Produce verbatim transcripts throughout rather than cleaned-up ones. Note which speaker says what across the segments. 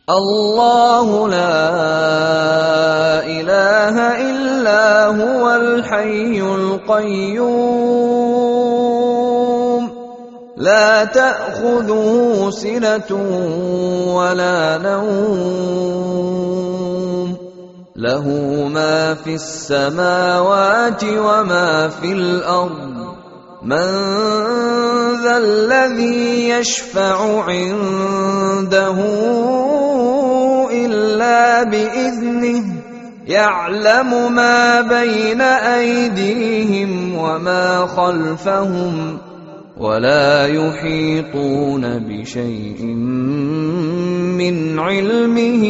Speaker 1: الله لا إله إلا هو الحي القيوم لا تأخذه سنة ولا نوم له ما في السماوات وما في الأرض من ذا الذي يشفع عنده إلا بإذنه يعلم ما بين أيديهم وما خلفهم ولا يحيطون بشيء من علمه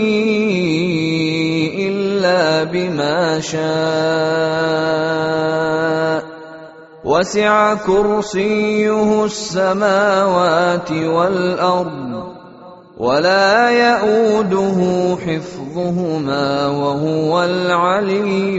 Speaker 1: إلا بما شاء وسع كرسيه السماوات والأرض ولا يئوده حفظهما وهو العلي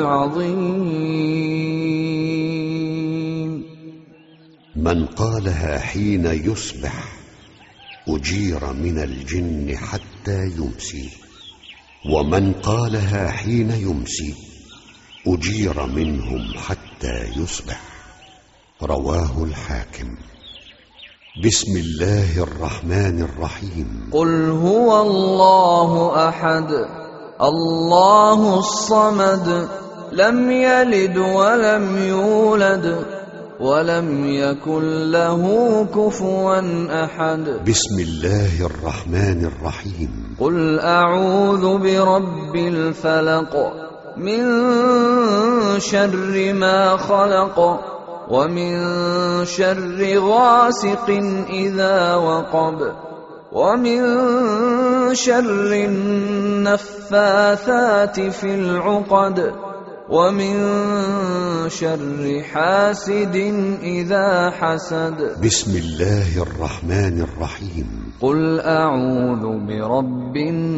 Speaker 1: العظيم.
Speaker 2: من قالها حين يصبح أجير من الجن حتى يمسي، ومن قالها حين يمسي أجير منهم حتى يصبح. رواه الحاكم. بسم الله الرحمن الرحيم.
Speaker 1: قل هو الله أحد الله الصمد لم يلد ولم يولد ولم يكن له كفوا أحد.
Speaker 2: بسم الله الرحمن الرحيم.
Speaker 1: قل أعوذ برب الفلق من شر ما خلق ومن شر غاسق إذا وقب ومن شر النفاثات في العقد ومن شر حاسد إذا حسد.
Speaker 2: بسم الله الرحمن الرحيم.
Speaker 1: قل أعوذ برب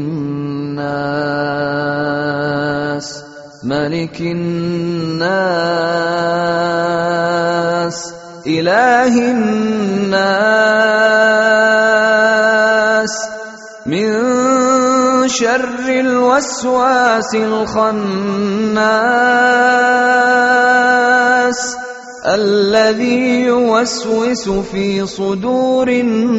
Speaker 1: الناس ملك الناس إله الناس من شر الوسواس الخناس الذي يوسوس في صدور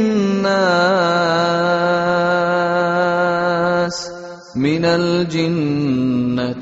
Speaker 1: الناس من الجنة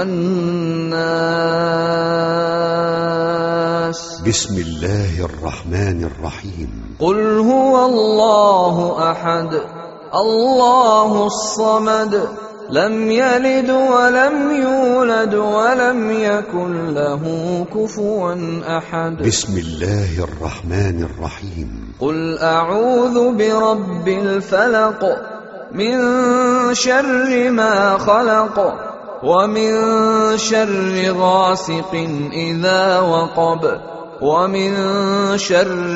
Speaker 1: والناس.
Speaker 2: بسم الله الرحمن الرحيم.
Speaker 1: قل هو الله أحد الله الصمد لم يلد ولم يولد ولم يكن له كفوا أحد.
Speaker 2: بسم الله الرحمن الرحيم.
Speaker 1: قل أعوذ برب الفلق من شر ما خلق ومن شر غاسق إذا وقب ومن شر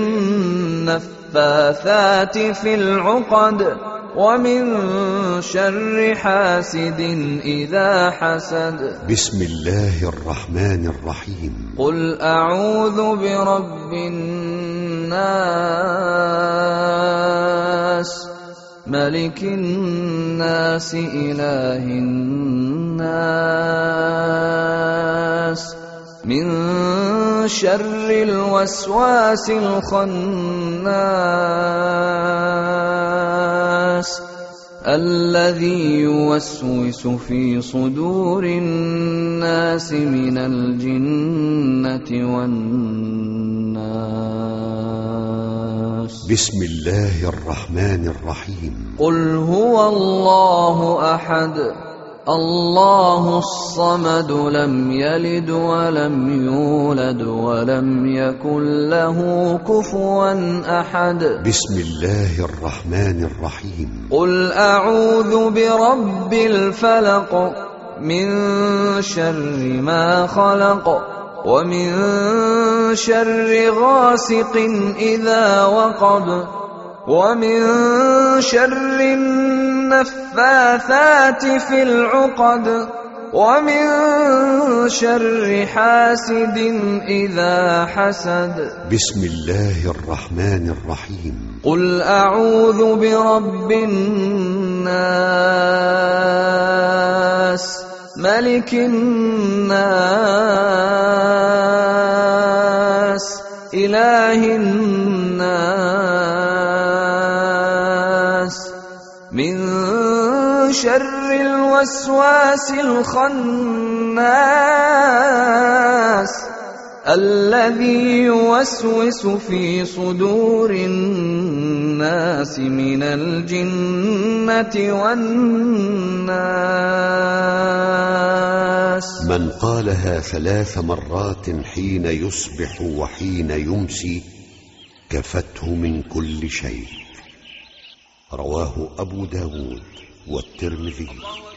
Speaker 1: النفاثات في العقد ومن شر حاسد إذا حسد.
Speaker 2: بسم الله الرحمن الرحيم.
Speaker 1: قل أعوذ برب الناس ملك الناس إله الناس من شر الوسواس الخناس الذي يوسوس في صدور الناس من الجنة والناس.
Speaker 2: بسم الله الرحمن الرحيم.
Speaker 1: قل هو الله أحد الله الصمد لم يلد ولم يولد ولم يكن له كفوا أحد.
Speaker 2: بسم الله الرحمن الرحيم.
Speaker 1: قل أعوذ برب الفلق من شر ما خلق ومن شر غاسق إذا وقب ومن شر النفاثات في العقد ومن شر حاسد إذا حسد.
Speaker 2: بسم الله الرحمن الرحيم.
Speaker 1: قل أعوذ برب الناس ملك الناس إله الناس من شر الوسواس الخناس الذي يوسوس في صدور الناس من الجنة والناس.
Speaker 2: من قالها ثلاث مرات حين يصبح وحين يمسي كفته من كل شيء. رواه أبو داود والترمذي.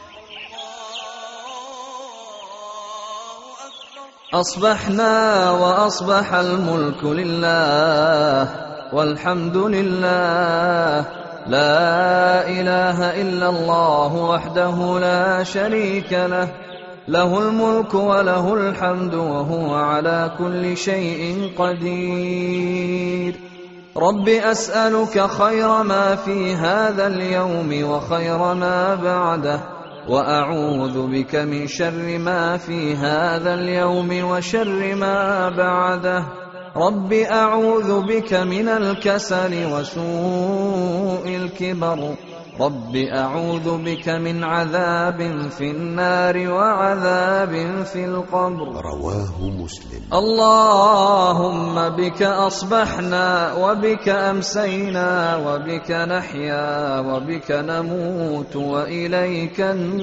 Speaker 1: أصبحنا وأصبح الملك لله والحمد لله لا إله إلا الله وحده لا شريك له له الملك وله الحمد وهو على كل شيء قدير. رب أسألك خير ما في هذا اليوم وخير ما بعده وأعوذ بك من شر ما في هذا اليوم وشر ما بعده. رب أعوذ بك من الكسل وسوء الكبر. رب أعوذ بك من عذاب في النار وعذاب في القبر.
Speaker 2: رواه مسلم.
Speaker 1: اللهم بك أصبحنا وبك أمسينا وبك نحيا وبك نموت وإليك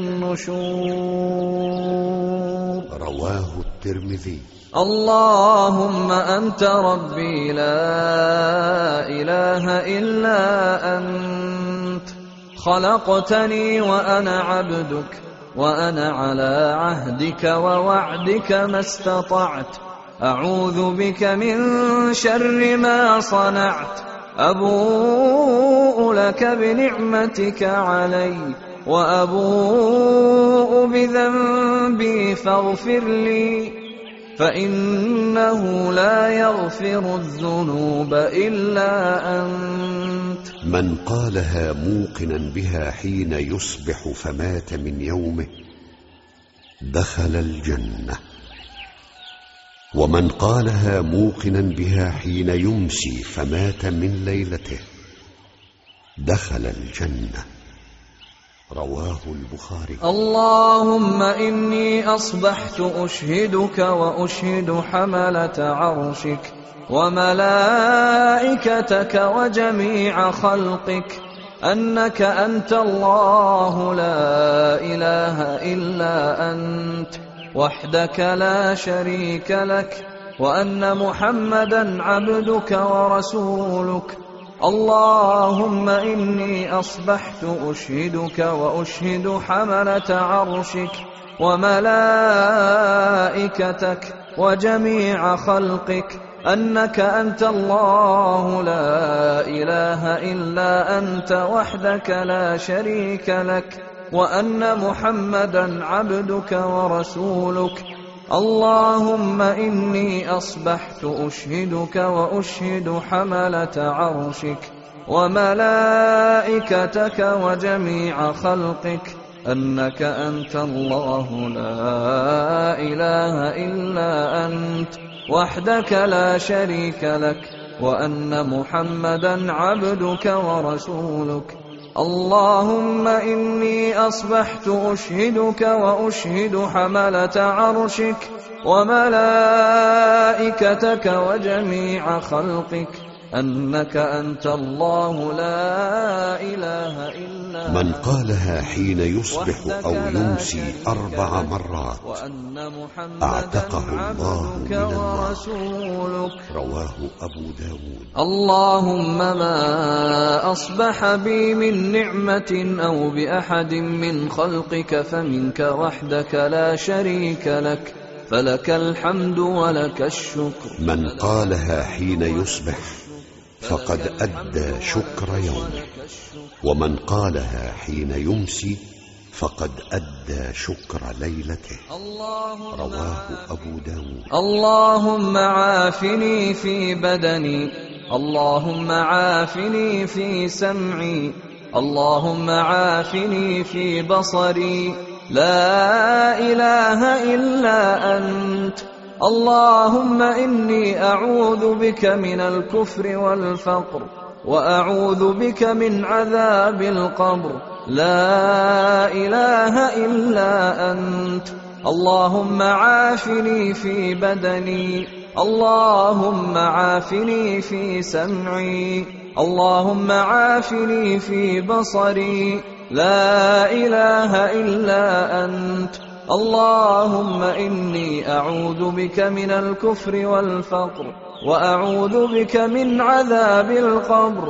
Speaker 1: النشور.
Speaker 2: رواه الترمذي.
Speaker 1: اللهم أنت ربي لا إله إلا أنت خلقتني وأنا عبدك وأنا على عهدك ووعدك ما استطعت. أعوذ بك من شر ما صنعت. أبوء لك بنعمتك علي وأبوء بذنبي فاغفر لي فإنه لا يغفر الذنوب إلا أنت.
Speaker 2: من قالها موقنا بها حين يصبح فمات من يومه دخل الجنة. ومن قالها موقنا بها حين يمسي فمات من ليلته دخل الجنة. رواه البخاري.
Speaker 1: اللهم إني أصبحت أشهدك وأشهد حملة عرشك وملائكتك وجميع خلقك أنك أنت الله لا إله إلا أنت وحدك لا شريك لك وأن محمدا عبدك ورسولك. اللهم إني أصبحت أشهدك وأشهد حملة عرشك وملائكتك وجميع خلقك أنك أنت الله لا إله إلا أنت وحدك لا شريك لك وأن محمدا عبدك ورسولك. اللهم إني أصبحت أشهدك وأشهد حملة عرشك وملائكتك وجميع خلقك أنك أنت الله لا إله إلا أنت وحدك لا شريك لك وأن محمدا عبدك ورسولك. اللهم إني أصبحت أشهدك وأشهد حملة عرشك وملائكتك وجميع خلقك أنك أنت الله لا إله إلا أنت.
Speaker 2: من قالها حين يصبح أو يمسي أربع مرات أعتقه الله من النار. رواه أبو داود.
Speaker 1: اللهم ما أصبح بي من نعمة أو بأحد من خلقك فمنك وحدك لا شريك لك فلك الحمد ولك الشكر.
Speaker 2: من قالها حين يصبح فقد أدى شكر يومه. ومن قالها حين يمسي فقد أدى شكر ليلته. رواه أبو داود.
Speaker 1: اللهم عافني في بدني، اللهم عافني في سمعي، اللهم عافني في بصري، لا إله إلا أنت. اللهم إني أعوذ بك من الكفر والفقر، وأعوذ بك من عذاب القبر، لا إله إلا أنت. اللهم عافني في بدني، اللهم عافني في سمعي، اللهم عافني في بصري، لا إله إلا أنت. اللهم إني أعوذ بك من الكفر والفقر، وأعوذ بك من عذاب القبر،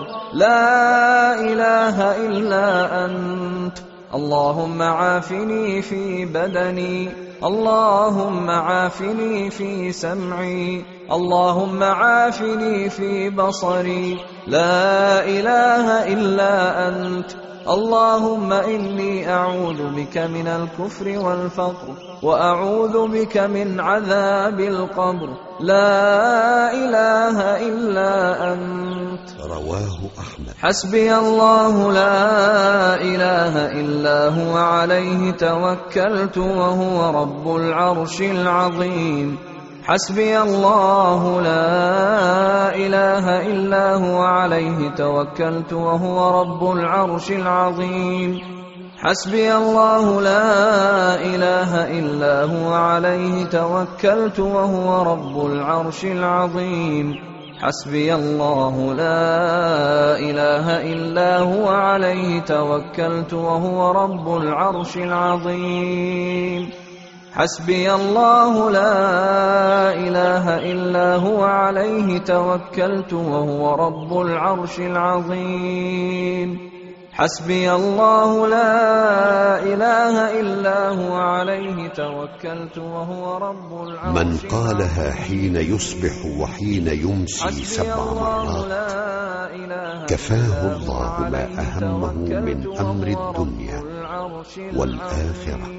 Speaker 1: لا إله إلا أنت. اللهم عافني في بدني، اللهم عافني في سمعي، اللهم عافني في بصري، لا إله إلا أنت. اللهم إني أعوذ بك من الكفر والفقر، وأعوذ بك من عذاب القبر، لا إله إلا أنت.
Speaker 2: رواه أحمد.
Speaker 1: حسبي الله لا إله إلا هو، عليه توكلت وهو رب العرش العظيم. حسبي الله لا إله إلا هو، عليه توكلت وهو رب العرش العظيم. حسبي الله لا إله إلا هو، عليه توكلت وهو رب العرش العظيم. حسبي الله لا إله إلا هو، عليه توكلت وهو رب العرش العظيم. حسبي الله لا إله إلا هو، عليه توكلت وهو رب العرش العظيم. حسبي الله لا إله إلا هو، عليه توكلت وهو رب العرش العظيم.
Speaker 2: من قالها حين يصبح وحين يمسي سبع مرات كفاه الله ما أهمه من أمر الدنيا والآخرة.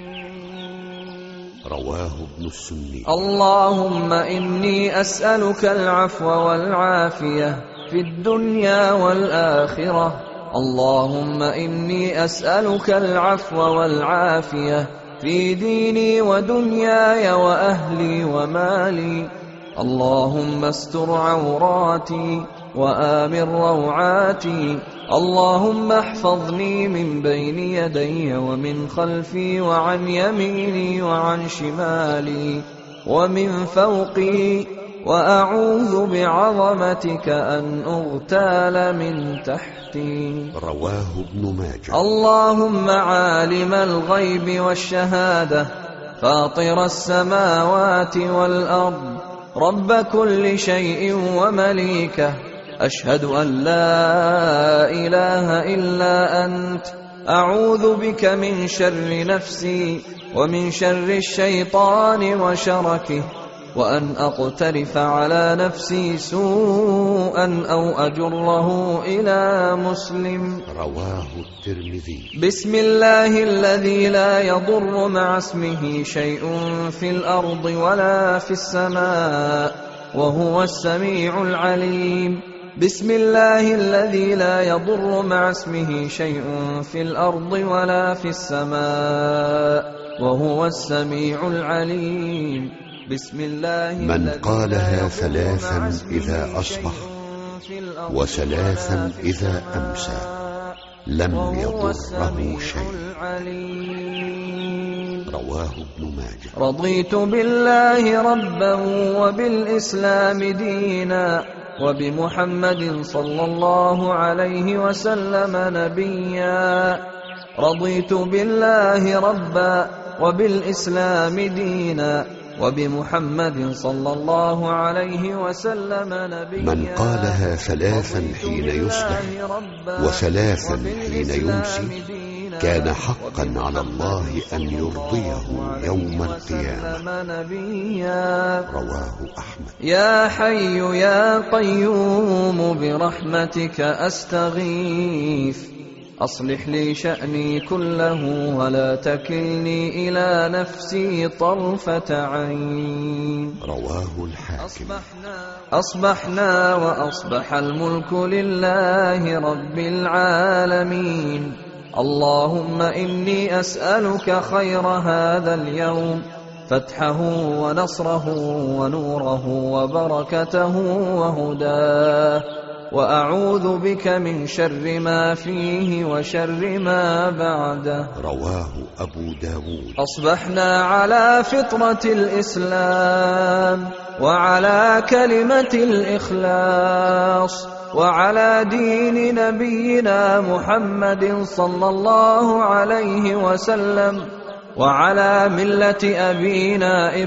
Speaker 2: رواه ابن السني.
Speaker 1: اللهم إني أسألك العفو والعافية في الدنيا والآخرة. اللهم إني أسألك العفو والعافية في ديني ودنياي وأهلي ومالي. اللهم استر عوراتي وآمن روعاتي. اللهم احفظني من بين يدي ومن خلفي وعن يميني وعن شمالي ومن فوقي، وأعوذ بعظمتك أن أغتال من تحتي.
Speaker 2: رواه ابن ماجه.
Speaker 1: اللهم عالم الغيب والشهادة، فاطر السماوات والأرض، رب كل شيء ومليكه، أشهد أن لا إله إلا أنت. أعوذ بك من شر نفسي ومن شر الشيطان وشركه، وأن أقترف على نفسي سوءا أو أجره إلى مسلم.
Speaker 2: رواه الترمذي.
Speaker 1: بسم الله الذي لا يضر مع اسمه شيء في الأرض ولا في السماء، وهو السميع العليم. بسم الله الذي لا يضر مع اسمه شيء في الأرض ولا في السماء، وهو السميع العليم. بسم الله
Speaker 2: من قالها ثلاثا إذا أصبح وثلاثا إذا أمسى لم يضره شيء. رواه ابن ماجه.
Speaker 1: رضيت بالله ربا وبالإسلام دينا، وبمحمد صلى الله عليه وسلم نبيا. رضيت بالله ربا وبالإسلام دينا، وبمحمد صلى الله عليه وسلم نبيا.
Speaker 2: من قالها ثلاثا حين يصبح وثلاثا حين يمسي كان حقا على الله أن يرضيه يوم القيامة. رواه أحمد.
Speaker 1: يا حي يا قيوم برحمتك أستغيث، أصلح لي شأني كله ولا تكلني إلى نفسي طرفة عين.
Speaker 2: رواه الحاكم.
Speaker 1: أصبحنا وأصبح الملك لله رب العالمين. اللهم إني أسألك خير هذا اليوم، فتحه ونصره ونوره وبركته وهداه، وأعوذ بك من شر ما فيه وشر ما بعده.
Speaker 2: رواه أبو داود.
Speaker 1: أصبحنا على فطرة الإسلام وعلى كلمة الإخلاص وعلى دين نبينا محمد صلى الله عليه وسلم وعلى ملة أبينا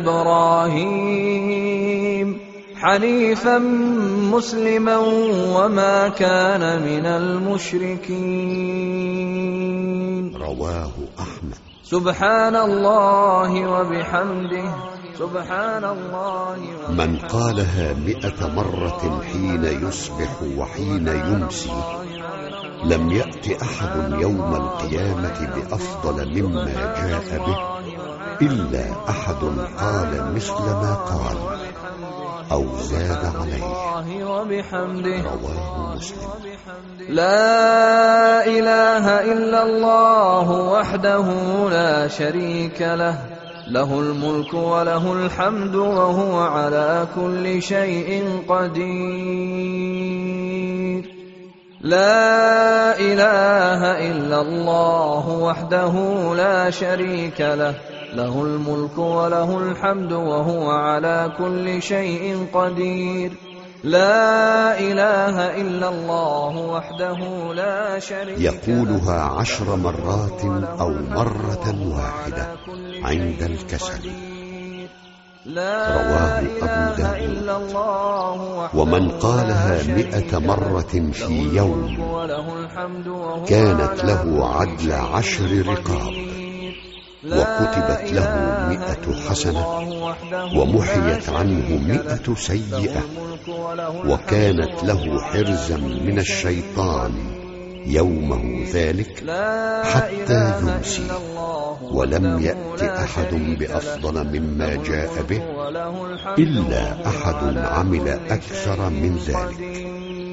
Speaker 1: إبراهيم حنيفا مسلما وما كان من المشركين.
Speaker 2: رواه أحمد.
Speaker 1: سبحان الله وبحمده سبحان الله وبحمده.
Speaker 2: من قالها مئة مرة حين يصبح وحين يمسي لم يأت أحد يوم القيامة بأفضل مما جاء به إلا أحد قال مثل ما قال أو زاد عليه. رواه مسلم.
Speaker 1: لا إله إلا الله وحده لا شريك له، له الملك وله الحمد وهو على كل شيء قدير. لا إله إلا الله وحده لا شريك له، له الملك وله الحمد وهو على كل شيء قدير. لا إله إلا الله وحده لا شريك له.
Speaker 2: يقولها عشر مرات أو مرة واحدة عند الكسل. رواه أبو داود. ومن قالها مئة مرة في يوم كانت له عدل عشر رقاب، وكتبت له مئة حسنة ومحيت عنه مئة سيئة، وكانت له حرزا من الشيطان يومه ذلك حتى يمسي، ولم يأت أحد بأفضل مما جاء به إلا أحد عمل أكثر من ذلك.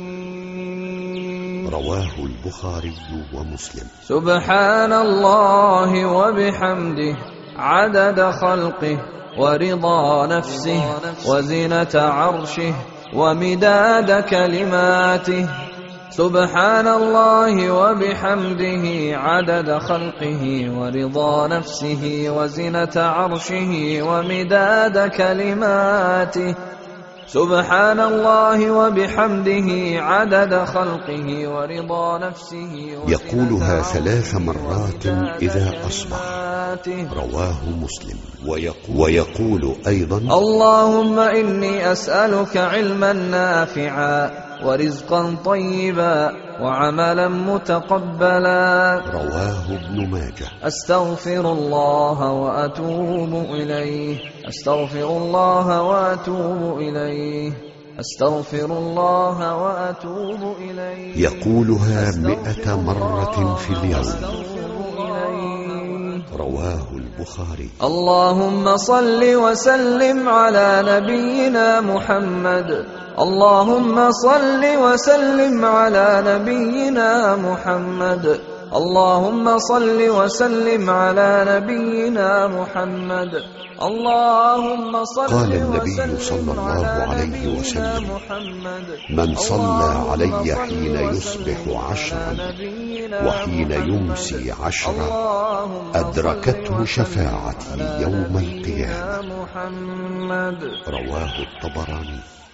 Speaker 2: رواه البخاري ومسلم.
Speaker 1: سبحان الله وبحمده عدد خلقه ورضا نفسه وزنة عرشه ومداد كلماته. سبحان الله وبحمده عدد خلقه ورضا نفسه وزنة عرشه ومداد كلماته. سبحان الله وبحمده عدد خلقه ورضا نفسه.
Speaker 2: يقولها ثلاث مرات إذا أصبح. رواه مسلم. ويقول, ويقول أيضا:
Speaker 1: اللهم إني أسألك علما نافعا ورزقا طيبا وعملا متقبلا.
Speaker 2: رواه ابن ماجه.
Speaker 1: أستغفر الله وأتوب إليه أستغفر الله وأتوب إليه أستغفر الله وأتوب إليه.
Speaker 2: يقولها مئة مرة في اليوم. رواه البخاري.
Speaker 1: اللهم صل وسلم على نبينا محمد اللهم صل وسلم على نبينا محمد اللهم صل وسلم على نبينا محمد اللهم صل.
Speaker 2: قال النبي صلى الله عليه وسلم: من صلى علي حين يصبح عشرا وحين يمسي عشرا أدركته شفاعتي يوم القيامة. رواه الطبراني.